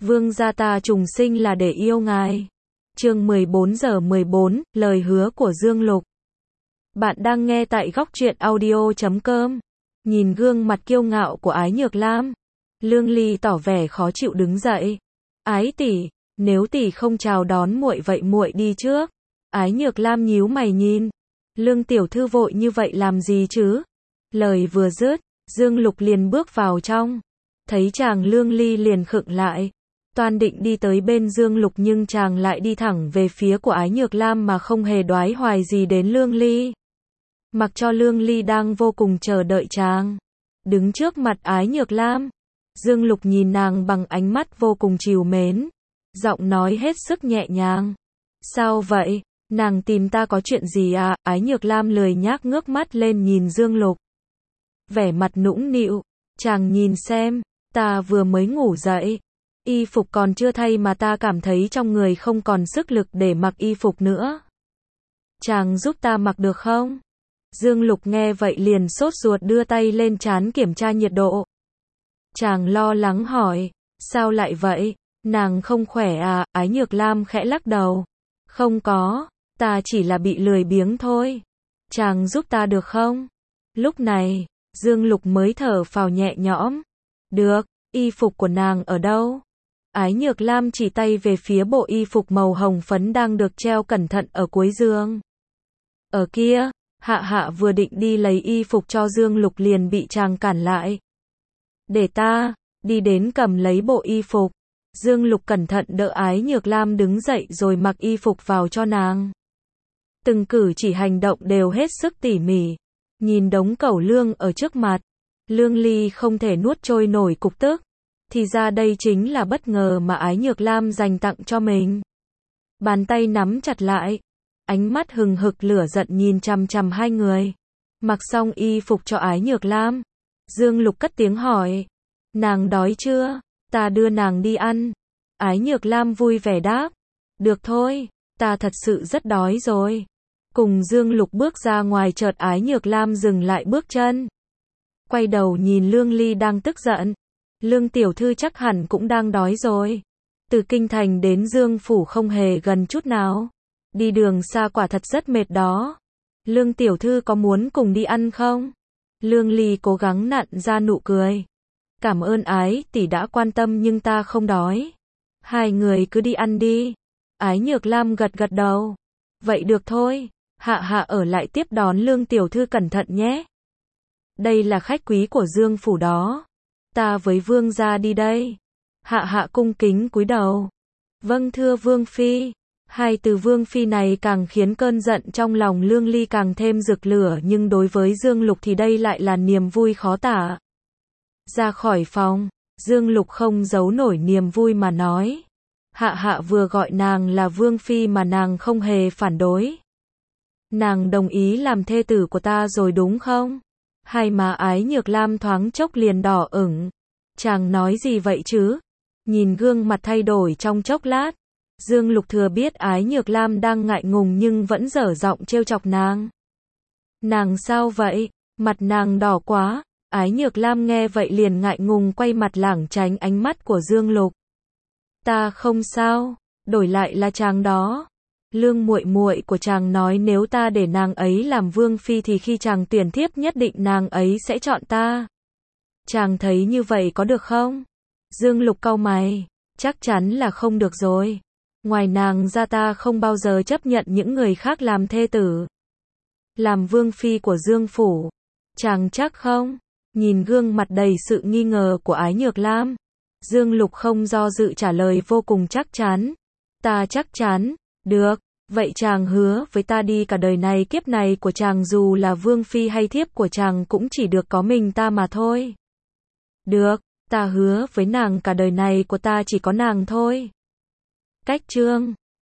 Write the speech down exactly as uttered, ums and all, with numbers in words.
Vương gia ta trùng sinh là để yêu ngài. Chương mười bốn giờ mười bốn, lời hứa của Dương Lục. Bạn đang nghe tại góc truyện audio chấm com. Nhìn gương mặt kiêu ngạo của Ái Nhược Lam, Lương Ly tỏ vẻ khó chịu đứng dậy. Ái tỷ, nếu tỷ không chào đón muội vậy muội đi trước. Ái Nhược Lam nhíu mày nhìn. Lương tiểu thư vội như vậy làm gì chứ? Lời vừa dứt, Dương Lục liền bước vào trong. Thấy chàng Lương Ly liền khựng lại. Toan định đi tới bên Dương Lục nhưng chàng lại đi thẳng về phía của Ái Nhược Lam mà không hề đoái hoài gì đến Lương Ly. Mặc cho Lương Ly đang vô cùng chờ đợi chàng. Đứng trước mặt Ái Nhược Lam, Dương Lục nhìn nàng bằng ánh mắt vô cùng trìu mến. Giọng nói hết sức nhẹ nhàng. Sao vậy? Nàng tìm ta có chuyện gì à? Ái Nhược Lam lười nhác ngước mắt lên nhìn Dương Lục. Vẻ mặt nũng nịu. Chàng nhìn xem, ta vừa mới ngủ dậy. Y phục còn chưa thay mà ta cảm thấy trong người không còn sức lực để mặc y phục nữa. Chàng giúp ta mặc được không? Dương Lục nghe vậy liền sốt ruột đưa tay lên trán kiểm tra nhiệt độ. Chàng lo lắng hỏi, sao lại vậy? Nàng không khỏe à? Ái Nhược Lam khẽ lắc đầu. Không có, ta chỉ là bị lười biếng thôi. Chàng giúp ta được không? Lúc này, Dương Lục mới thở phào nhẹ nhõm. Được, y phục của nàng ở đâu? Ái Nhược Lam chỉ tay về phía bộ y phục màu hồng phấn đang được treo cẩn thận ở cuối giường. Ở kia, Hạ Hạ vừa định đi lấy y phục cho Dương Lục liền bị chàng cản lại. Để ta, đi đến cầm lấy bộ y phục. Dương Lục cẩn thận đỡ Ái Nhược Lam đứng dậy rồi mặc y phục vào cho nàng. Từng cử chỉ hành động đều hết sức tỉ mỉ. Nhìn đống cẩu lương ở trước mặt, Lương Ly không thể nuốt trôi nổi cục tức. Thì ra đây chính là bất ngờ mà Ái Nhược Lam dành tặng cho mình. Bàn tay nắm chặt lại, ánh mắt hừng hực lửa giận nhìn chằm chằm hai người. Mặc xong y phục cho Ái Nhược Lam, Dương Lục cất tiếng hỏi, nàng đói chưa? Ta đưa nàng đi ăn. Ái Nhược Lam vui vẻ đáp, được thôi, ta thật sự rất đói rồi. Cùng Dương Lục bước ra ngoài chợt Ái Nhược Lam dừng lại bước chân. Quay đầu nhìn Lương Ly đang tức giận. Lương tiểu thư chắc hẳn cũng đang đói rồi. Từ kinh thành đến Dương phủ không hề gần chút nào. Đi đường xa quả thật rất mệt đó. Lương tiểu thư có muốn cùng đi ăn không? Lương Ly cố gắng nặn ra nụ cười. Cảm ơn Ái tỷ đã quan tâm nhưng ta không đói. Hai người cứ đi ăn đi. Ái Nhược Lam gật gật đầu. Vậy được thôi. Hạ Hạ ở lại tiếp đón Lương tiểu thư cẩn thận nhé. Đây là khách quý của Dương phủ đó. Ta với vương gia đi đây. Hạ Hạ cung kính cúi đầu. Vâng thưa vương phi. Hai từ vương phi này càng khiến cơn giận trong lòng Lương Ly càng thêm rực lửa nhưng đối với Dương Lục thì đây lại là niềm vui khó tả. Ra khỏi phòng, Dương Lục không giấu nổi niềm vui mà nói. Hạ Hạ vừa gọi nàng là vương phi mà nàng không hề phản đối. Nàng đồng ý làm thê tử của ta rồi đúng không? Hai má Ái Nhược Lam thoáng chốc liền đỏ ửng. Chàng nói gì vậy chứ? Nhìn gương mặt thay đổi trong chốc lát, Dương Lục thừa biết Ái Nhược Lam đang ngại ngùng nhưng vẫn dở giọng trêu chọc nàng. Nàng sao vậy? Mặt nàng đỏ quá. Ái Nhược Lam nghe vậy liền ngại ngùng quay mặt lảng tránh ánh mắt của Dương Lục. Ta không sao, đổi lại là chàng đó. Lương muội muội của chàng nói nếu ta để nàng ấy làm vương phi thì khi chàng tuyển thiếp nhất định nàng ấy sẽ chọn ta. Chàng thấy như vậy có được không? Dương Lục cau mày, chắc chắn là không được rồi. Ngoài nàng ra ta không bao giờ chấp nhận những người khác làm thê tử. Làm vương phi của Dương phủ. Chàng chắc không? Nhìn gương mặt đầy sự nghi ngờ của Ái Nhược Lam, Dương Lục không do dự trả lời vô cùng chắc chắn. Ta chắc chắn. Được, vậy chàng hứa với ta đi cả đời này kiếp này của chàng dù là vương phi hay thiếp của chàng cũng chỉ được có mình ta mà thôi. Được, ta hứa với nàng cả đời này của ta chỉ có nàng thôi. Cách chương